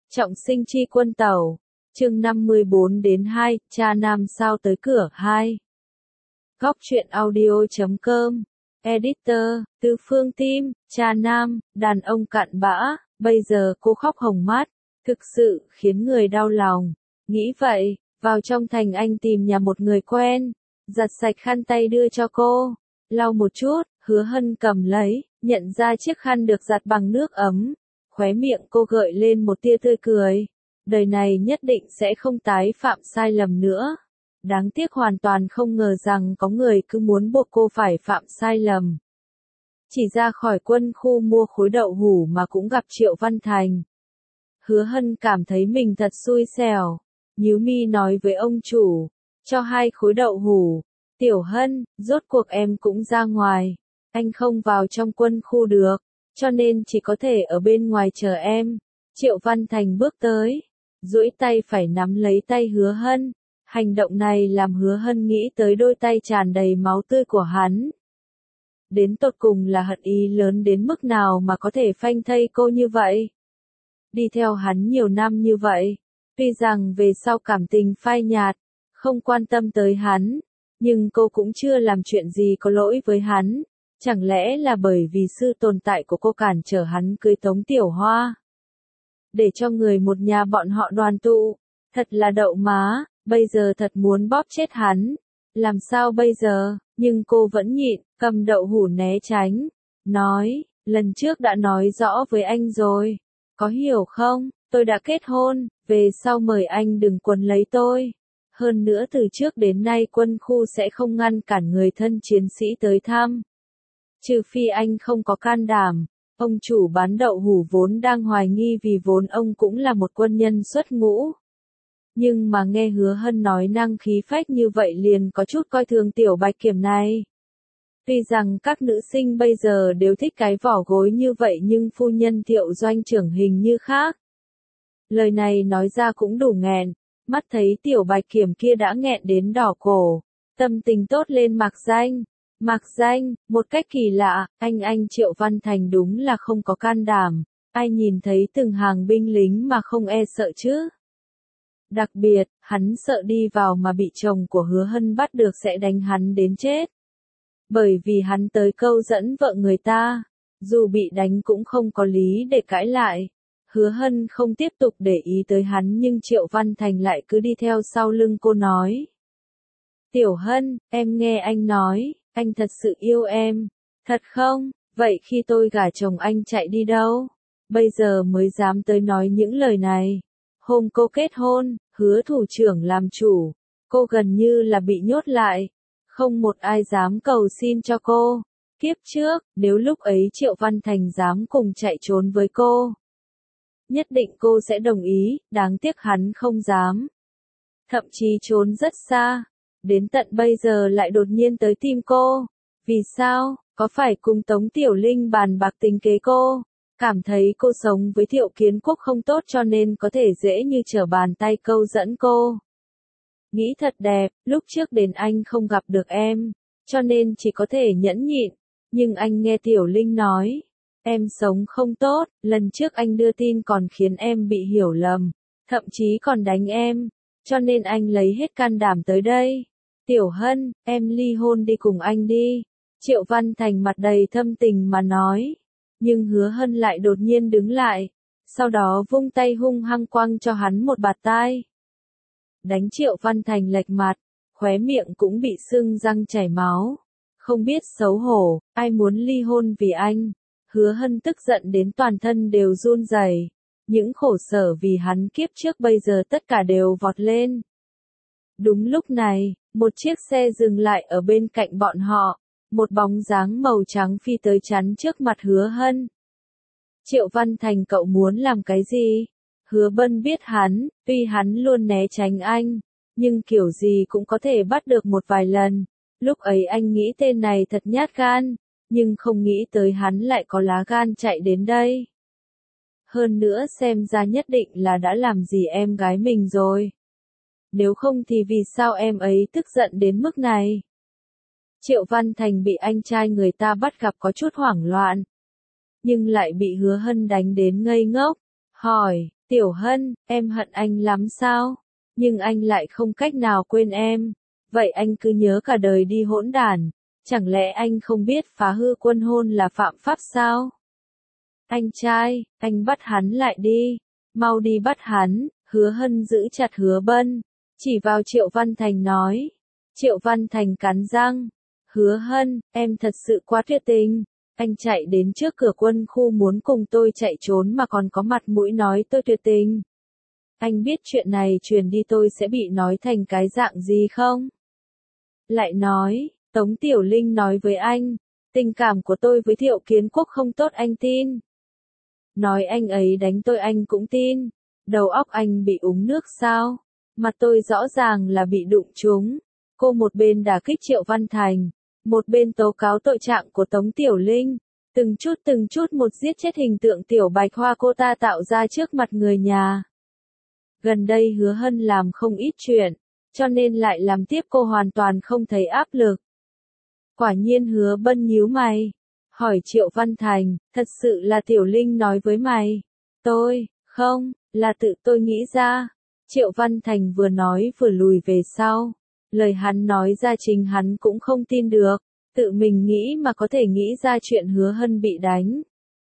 Trọng sinh chi quân tẩu. Chương 54-2, cha nam sao tới cửa 2. Góc truyện audio.com. Editor, Từ Phương Tim, cha nam, đàn ông cặn bã, bây giờ cô khóc hồng mắt, thực sự khiến người đau lòng. Nghĩ vậy, vào trong thành anh tìm nhà một người quen, giặt sạch khăn tay đưa cho cô, lau một chút, Hứa Hân cầm lấy, nhận ra chiếc khăn được giặt bằng nước ấm, khóe miệng cô gợi lên một tia tươi cười. Đời này nhất định sẽ không tái phạm sai lầm nữa. Đáng tiếc hoàn toàn không ngờ rằng có người cứ muốn buộc cô phải phạm sai lầm. Chỉ ra khỏi quân khu mua khối đậu hủ mà cũng gặp Triệu Văn Thành. Hứa Hân cảm thấy mình thật xui xẻo. Nhíu mi nói với ông chủ, cho 2 khối đậu hủ. Tiểu Hân, rốt cuộc em cũng ra ngoài. Anh không vào trong quân khu được, cho nên chỉ có thể ở bên ngoài chờ em. Triệu Văn Thành bước tới, duỗi tay phải nắm lấy tay Hứa Hân. Hành động này làm Hứa Hân nghĩ tới đôi tay tràn đầy máu tươi của hắn. Đến tột cùng là hận ý lớn đến mức nào mà có thể phanh thây cô như vậy. Đi theo hắn nhiều năm như vậy, tuy rằng về sau cảm tình phai nhạt, không quan tâm tới hắn, nhưng cô cũng chưa làm chuyện gì có lỗi với hắn. Chẳng lẽ là bởi vì sự tồn tại của cô cản trở hắn cưới Tống Tiểu Hoa? Để cho người một nhà bọn họ đoàn tụ, thật là đậu má, bây giờ thật muốn bóp chết hắn. Làm sao bây giờ? Nhưng cô vẫn nhịn, cầm đậu hủ né tránh, nói, lần trước đã nói rõ với anh rồi, có hiểu không, tôi đã kết hôn, về sau mời anh đừng quấn lấy tôi. Hơn nữa từ trước đến nay quân khu sẽ không ngăn cản người thân chiến sĩ tới thăm. Trừ phi anh không có can đảm. Ông chủ bán đậu hủ vốn đang hoài nghi vì vốn ông cũng là một quân nhân xuất ngũ. Nhưng mà nghe Hứa Hân nói năng khí phách như vậy liền có chút coi thường tiểu bạch kiểm này. Tuy rằng các nữ sinh bây giờ đều thích cái vỏ gối như vậy nhưng phu nhân Thiệu doanh trưởng hình như khác. Lời này nói ra cũng đủ nghẹn, mắt thấy tiểu bạch kiểm kia đã nghẹn đến đỏ cổ, tâm tình tốt lên Mạc Danh. Mạc Danh, một cách kỳ lạ, anh Triệu Văn Thành đúng là không có can đảm, ai nhìn thấy từng hàng binh lính mà không e sợ chứ. Đặc biệt, hắn sợ đi vào mà bị chồng của Hứa Hân bắt được sẽ đánh hắn đến chết. Bởi vì hắn tới câu dẫn vợ người ta, dù bị đánh cũng không có lý để cãi lại. Hứa Hân không tiếp tục để ý tới hắn nhưng Triệu Văn Thành lại cứ đi theo sau lưng cô nói. Tiểu Hân, em nghe anh nói, anh thật sự yêu em, thật không? Vậy khi tôi gả chồng anh chạy đi đâu? Bây giờ mới dám tới nói những lời này. Hôm cô kết hôn, Hứa thủ trưởng làm chủ, cô gần như là bị nhốt lại. Không một ai dám cầu xin cho cô. Kiếp trước, nếu lúc ấy Triệu Văn Thành dám cùng chạy trốn với cô, nhất định cô sẽ đồng ý, đáng tiếc hắn không dám. Thậm chí trốn rất xa. Đến tận bây giờ lại đột nhiên tới tìm cô. Vì sao? Có phải cùng Tống Tiểu Linh bàn bạc tính kế cô? Cảm thấy cô sống với Thiệu Kiến Quốc không tốt cho nên có thể dễ như trở bàn tay câu dẫn cô. Nghĩ thật đẹp, lúc trước đến anh không gặp được em, cho nên chỉ có thể nhẫn nhịn. Nhưng anh nghe Tiểu Linh nói, em sống không tốt, lần trước anh đưa tin còn khiến em bị hiểu lầm, thậm chí còn đánh em, cho nên anh lấy hết can đảm tới đây. Tiểu Hân, em ly hôn đi cùng anh đi. Triệu Văn Thành mặt đầy thâm tình mà nói. Nhưng Hứa Hân lại đột nhiên đứng lại. Sau đó vung tay hung hăng quăng cho hắn một bạt tai. Đánh Triệu Văn Thành lệch mặt. Khóe miệng cũng bị sưng răng chảy máu. Không biết xấu hổ, ai muốn ly hôn vì anh. Hứa Hân tức giận đến toàn thân đều run rẩy. Những khổ sở vì hắn kiếp trước bây giờ tất cả đều vọt lên. Đúng lúc này, một chiếc xe dừng lại ở bên cạnh bọn họ, một bóng dáng màu trắng phi tới chắn trước mặt Hứa Hân. Triệu Văn Thành cậu muốn làm cái gì? Hứa Bân biết hắn, tuy hắn luôn né tránh anh, nhưng kiểu gì cũng có thể bắt được một vài lần. Lúc ấy anh nghĩ tên này thật nhát gan, nhưng không nghĩ tới hắn lại có lá gan chạy đến đây. Hơn nữa xem ra nhất định là đã làm gì em gái mình rồi. Nếu không thì vì sao em ấy tức giận đến mức này? Triệu Văn Thành bị anh trai người ta bắt gặp có chút hoảng loạn. Nhưng lại bị Hứa Hân đánh đến ngây ngốc. Hỏi, Tiểu Hân, em hận anh lắm sao? Nhưng anh lại không cách nào quên em. Vậy anh cứ nhớ cả đời đi hỗn đản. Chẳng lẽ anh không biết phá hư quân hôn là phạm pháp sao? Anh trai, anh bắt hắn lại đi. Mau đi bắt hắn. Hứa Hân giữ chặt Hứa Bân. Chỉ vào Triệu Văn Thành nói. Triệu Văn Thành cắn răng. Hứa Hân, em thật sự quá tuyệt tình. Anh chạy đến trước cửa quân khu muốn cùng tôi chạy trốn mà còn có mặt mũi nói tôi tuyệt tình. Anh biết chuyện này truyền đi tôi sẽ bị nói thành cái dạng gì không? Lại nói, Tống Tiểu Linh nói với anh, tình cảm của tôi với Thiệu Kiến Quốc không tốt anh tin. Nói anh ấy đánh tôi anh cũng tin. Đầu óc anh bị uống nước sao? Mặt tôi rõ ràng là bị đụng trúng. Cô một bên đả kích Triệu Văn Thành, một bên tố cáo tội trạng của Tống Tiểu Linh. Từng chút một giết chết hình tượng Tiểu Bạch Hoa cô ta tạo ra trước mặt người nhà. Gần đây Hứa Hân làm không ít chuyện, cho nên lại làm tiếp cô hoàn toàn không thấy áp lực. Quả nhiên Hứa Bân nhíu mày, hỏi Triệu Văn Thành, thật sự là Tiểu Linh nói với mày? Không, là tự tôi nghĩ ra. Triệu Văn Thành vừa nói vừa lùi về sau. Lời hắn nói ra chính hắn cũng không tin được. Tự mình nghĩ mà có thể nghĩ ra chuyện Hứa Hân bị đánh.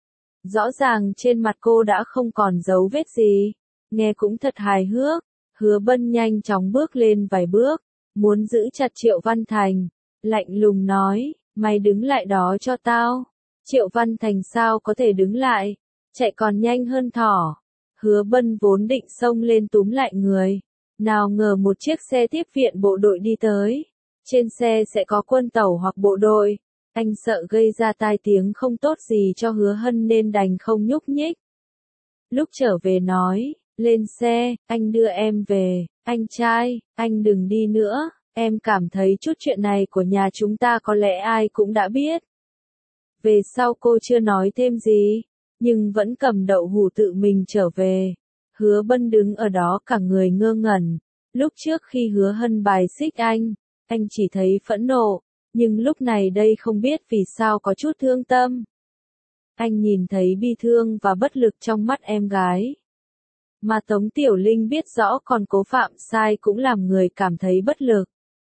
Rõ ràng trên mặt cô đã không còn dấu vết gì. Nghe cũng thật hài hước. Hứa Bân nhanh chóng bước lên vài bước, muốn giữ chặt Triệu Văn Thành. Lạnh lùng nói, mày đứng lại đó cho tao. Triệu Văn Thành sao có thể đứng lại, chạy còn nhanh hơn thỏ. Hứa Bân vốn định xông lên túm lại người. Nào ngờ một chiếc xe tiếp viện bộ đội đi tới. Trên xe sẽ có quân tàu hoặc bộ đội. Anh sợ gây ra tai tiếng không tốt gì cho Hứa Hân nên đành không nhúc nhích. Lúc trở về nói, lên xe, anh đưa em về. Anh trai, anh đừng đi nữa. Em cảm thấy chút chuyện này của nhà chúng ta có lẽ ai cũng đã biết. Về sau cô chưa nói thêm gì, nhưng vẫn cầm đậu hũ tự mình trở về. Hứa Bân đứng ở đó cả người ngơ ngẩn. Lúc trước khi Hứa Hân bài xích anh chỉ thấy phẫn nộ, nhưng lúc này đây không biết vì sao có chút thương tâm. Anh nhìn thấy bi thương và bất lực trong mắt em gái. Mà Tống Tiểu Linh biết rõ còn cố phạm sai cũng làm người cảm thấy bất lực.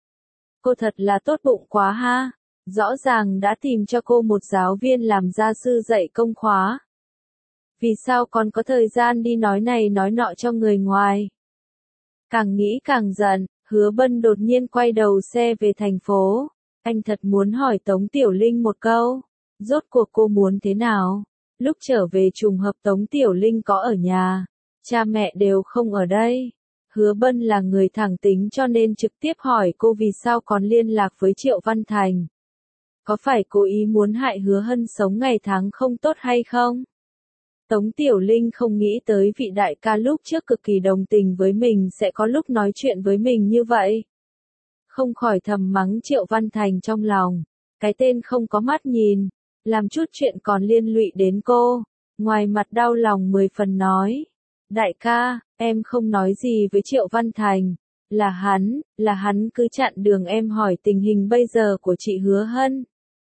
Cô thật là tốt bụng quá ha. Rõ ràng đã tìm cho cô một giáo viên làm gia sư dạy công khóa. Vì sao còn có thời gian đi nói này nói nọ cho người ngoài? Càng nghĩ càng giận, Hứa Bân đột nhiên quay đầu xe về thành phố. Anh thật muốn hỏi Tống Tiểu Linh một câu. Rốt cuộc cô muốn thế nào? Lúc trở về trùng hợp Tống Tiểu Linh có ở nhà. Cha mẹ đều không ở đây. Hứa Bân là người thẳng tính cho nên trực tiếp hỏi cô vì sao còn liên lạc với Triệu Văn Thành. Có phải cố ý muốn hại Hứa Hân sống ngày tháng không tốt hay không? Tống Tiểu Linh không nghĩ tới vị đại ca lúc trước cực kỳ đồng tình với mình sẽ có lúc nói chuyện với mình như vậy. Không khỏi thầm mắng Triệu Văn Thành trong lòng. Cái tên không có mắt nhìn, làm chút chuyện còn liên lụy đến cô. Ngoài mặt đau lòng 10 phần nói. Đại ca, em không nói gì với Triệu Văn Thành. Là hắn cứ chặn đường em hỏi tình hình bây giờ của chị Hứa Hân.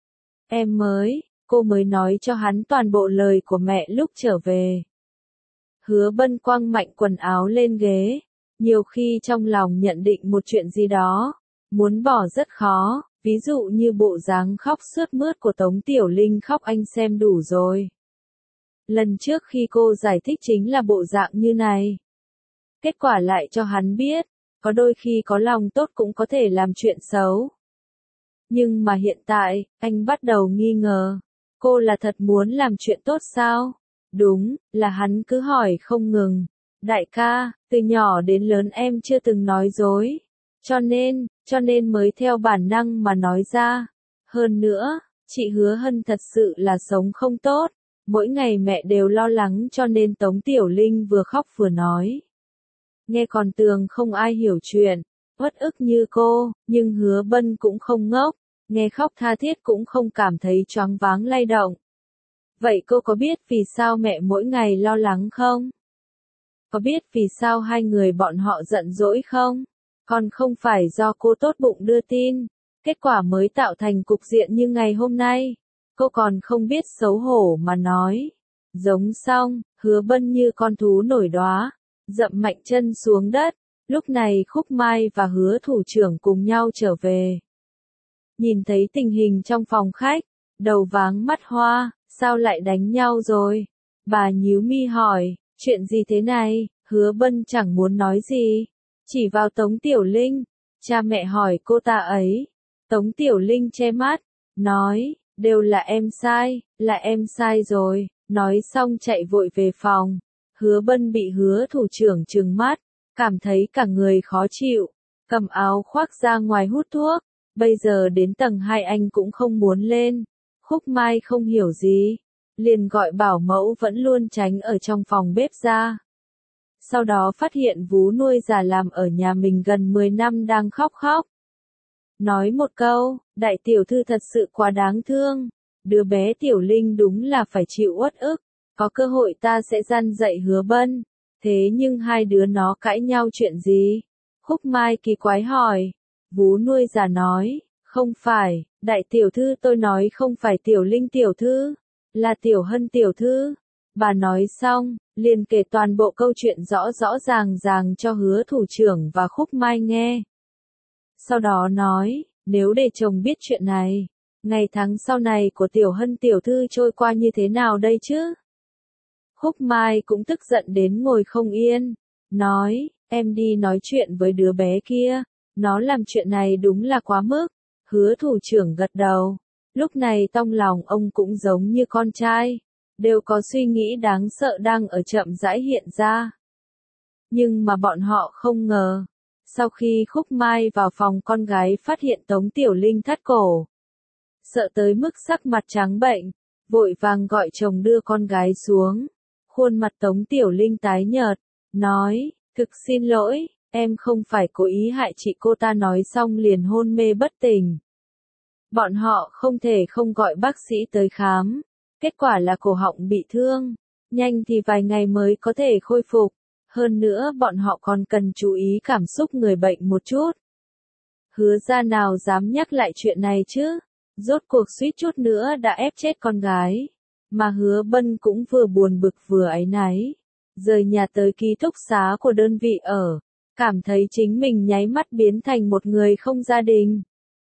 Cô mới nói cho hắn toàn bộ lời của mẹ lúc trở về. Hứa Bân quăng mạnh quần áo lên ghế. Nhiều khi trong lòng nhận định một chuyện gì đó, muốn bỏ rất khó, ví dụ như bộ dáng khóc sướt mướt của Tống Tiểu Linh khóc anh xem đủ rồi. Lần trước khi cô giải thích chính là bộ dạng như này. Kết quả lại cho hắn biết, có đôi khi có lòng tốt cũng có thể làm chuyện xấu. Nhưng mà hiện tại, anh bắt đầu nghi ngờ. Cô là thật muốn làm chuyện tốt sao? Đúng, là hắn cứ hỏi không ngừng. Đại ca, từ nhỏ đến lớn em chưa từng nói dối. Cho nên mới theo bản năng mà nói ra. Hơn nữa, chị Hứa Hân thật sự là sống không tốt. Mỗi ngày mẹ đều lo lắng cho nên Tống Tiểu Linh vừa khóc vừa nói. Nghe còn tưởng không ai hiểu chuyện, uất ức như cô, nhưng Hứa Bân cũng không ngốc. Nghe khóc tha thiết cũng không cảm thấy choáng váng lay động. Vậy cô có biết vì sao mẹ mỗi ngày lo lắng không? Có biết vì sao hai người bọn họ giận dỗi không? Còn không phải do cô tốt bụng đưa tin, kết quả mới tạo thành cục diện như ngày hôm nay. Cô còn không biết xấu hổ mà nói. Giống xong, Hứa Bân như con thú nổi đoá, dậm mạnh chân xuống đất. Lúc này Khúc Mai và Hứa thủ trưởng cùng nhau trở về. Nhìn thấy tình hình trong phòng khách, đầu váng mắt hoa, sao lại đánh nhau rồi? Bà nhíu mi hỏi, chuyện gì thế này? Hứa Bân chẳng muốn nói gì, chỉ vào Tống Tiểu Linh. Cha mẹ hỏi cô ta ấy. Tống Tiểu Linh che mắt, nói, đều là em sai rồi. Nói xong chạy vội về phòng. Hứa Bân bị Hứa thủ trưởng trừng mắt, cảm thấy cả người khó chịu, cầm áo khoác ra ngoài hút thuốc. Bây giờ đến tầng 2 anh cũng không muốn lên. Khúc Mai không hiểu gì, liền gọi bảo mẫu vẫn luôn tránh ở trong phòng bếp ra. Sau đó phát hiện vú nuôi già làm ở nhà mình gần 10 năm đang khóc. Nói một câu, đại tiểu thư thật sự quá đáng thương. Đứa bé Tiểu Linh đúng là phải chịu uất ức. Có cơ hội ta sẽ răn dạy Hứa Bân. Thế nhưng hai đứa nó cãi nhau chuyện gì? Khúc Mai kỳ quái hỏi. Vú nuôi già nói, không phải, đại tiểu thư tôi nói không phải Tiểu Linh tiểu thư, là Tiểu Hân tiểu thư. Bà nói xong, liền kể toàn bộ câu chuyện rõ ràng cho Hứa thủ trưởng và Khúc Mai nghe. Sau đó nói, nếu để chồng biết chuyện này, ngày tháng sau này của Tiểu Hân tiểu thư trôi qua như thế nào đây chứ? Khúc Mai cũng tức giận đến ngồi không yên, nói, em đi nói chuyện với đứa bé kia, nó làm chuyện này đúng là quá mức. Hứa thủ trưởng gật đầu, lúc này trong lòng ông cũng giống như con trai, đều có suy nghĩ đáng sợ đang ở chậm rãi hiện ra. Nhưng mà bọn họ không ngờ, sau khi Khúc Mai vào phòng con gái phát hiện Tống Tiểu Linh thắt cổ. Sợ tới mức sắc mặt trắng bệnh, vội vàng gọi chồng đưa con gái xuống. Khuôn mặt Tống Tiểu Linh tái nhợt, nói, thực xin lỗi, em không phải cố ý hại chị. Cô ta nói xong liền hôn mê bất tỉnh. Bọn họ không thể không gọi bác sĩ tới khám. Kết quả là cổ họng bị thương, nhanh thì vài ngày mới có thể khôi phục. Hơn nữa bọn họ còn cần chú ý cảm xúc người bệnh một chút. Hứa gia nào dám nhắc lại chuyện này chứ? Rốt cuộc suýt chút nữa đã ép chết con gái. Mà Hứa Bân cũng vừa buồn bực vừa áy náy. Rời nhà tới ký túc xá của đơn vị ở. Cảm thấy chính mình nháy mắt biến thành một người không gia đình.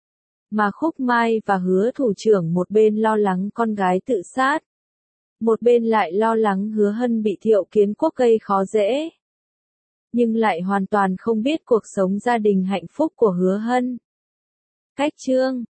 Mà Khúc Mai và Hứa thủ trưởng một bên lo lắng con gái tự sát. Một bên lại lo lắng Hứa Hân bị Thiệu Kiến Quốc gây khó dễ. Nhưng lại hoàn toàn không biết cuộc sống gia đình hạnh phúc của Hứa Hân. Cách chương